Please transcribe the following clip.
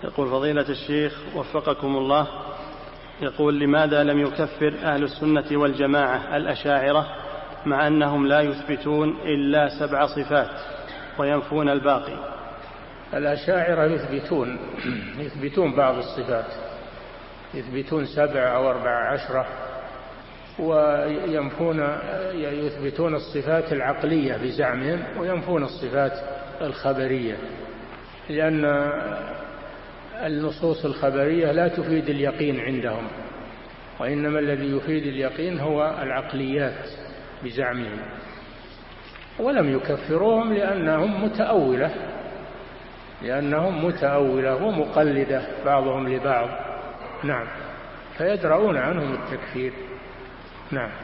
يقول فضيلة الشيخ وفقكم الله، يقول لماذا لم يكفر أهل السنة والجماعة الأشاعرة مع أنهم لا يثبتون إلا 7 صفات وينفون الباقي؟ الأشاعرة يثبتون بعض الصفات، يثبتون 7 أو 14، ويثبتون الصفات العقلية بزعمهم وينفون الصفات الخبرية، لأن النصوص الخبرية لا تفيد اليقين عندهم، وإنما الذي يفيد اليقين هو العقليات بزعمهم. ولم يكفروهم لأنهم متأولة ومقلدة بعضهم لبعض. نعم، فيدرؤون عنهم التكفير. نعم.